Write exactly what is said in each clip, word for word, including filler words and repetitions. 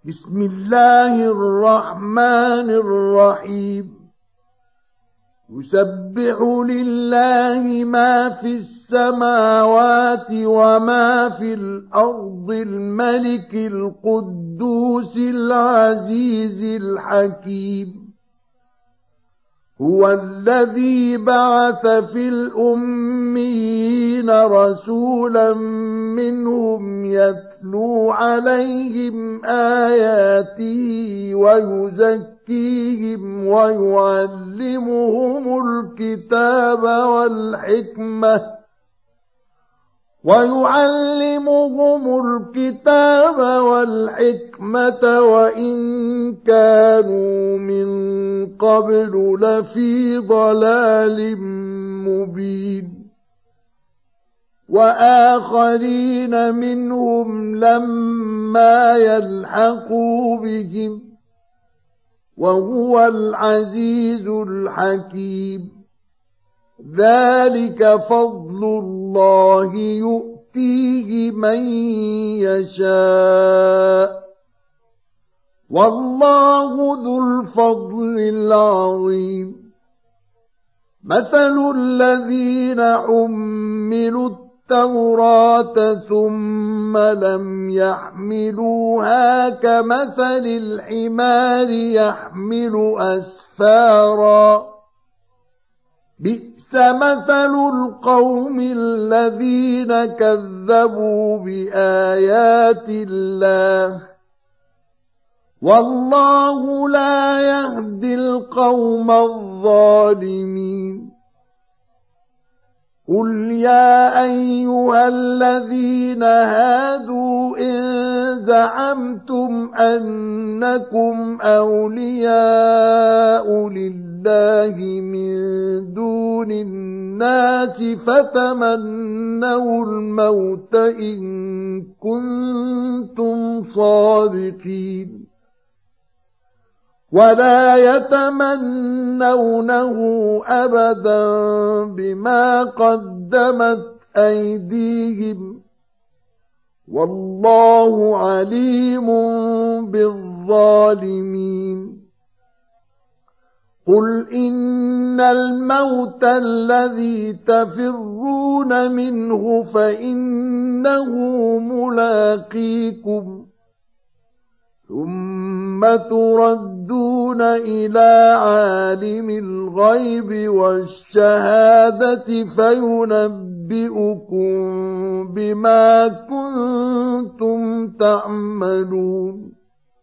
بسم الله الرحمن الرحيم يسبح لله ما في السماوات وما في الأرض الملك القدوس العزيز الحكيم هو الذي بعث في الأميين رسولا منهم يتلو عليهم آياته ويزكيهم ويعلمهم الكتاب والحكمة ويعلمهم الكتاب والحكمة وإن كانوا من قبل لفي ضلال مبين وآخرين منهم لما يلحقوا بهم وهو العزيز الحكيم ذلك فضل الله يؤتيه من يشاء والله ذو الفضل العظيم مثل الذين حملوا التوراة ثم لم يحملوها كمثل الحمار يحمل أسفارا بئس مثل القوم الذين كذبوا بآيات الله والله لا يهدي القوم الظالمين قل يا أيها الذين هادوا إن زعمتم أنكم أولياء لله من دون الناس فتمنوا الموت إن كنتم صادقين ولا يتمنونه أبدا بما قدمت أيديهم والله عليم بالظالمين قل إن الموت الذي تفرون منه فإنه ملاقيكم ثم تردون إلى عالم الغيب والشهادة فينبئكم بما كنتم تعملون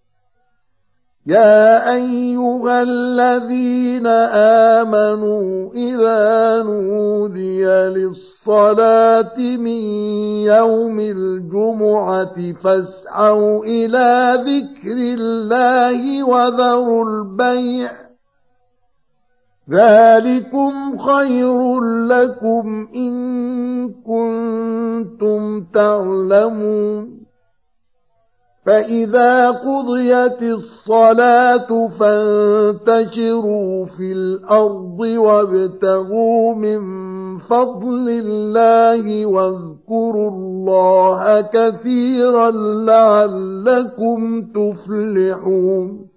يا أيها الذين آمنوا إذا نودي للصلاة من يوم الجمعة فاسعوا إلى ذكر الله وذروا البيع ذلكم خير لكم إن كنتم تعلمون فإذا قضيت الصلاة فانتشروا في الأرض وابتغوا من فضل الله واذكروا الله كثيرا لعلكم تفلحون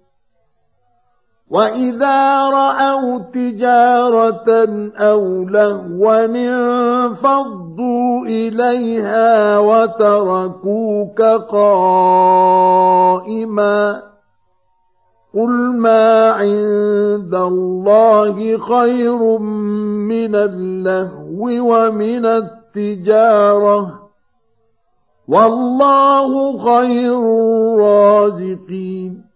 وإذا رأوا تجارة أو لهوا انفضوا إليها وتركوك قائما قل ما عند الله خير من اللهو ومن التجارة والله خير الرازقين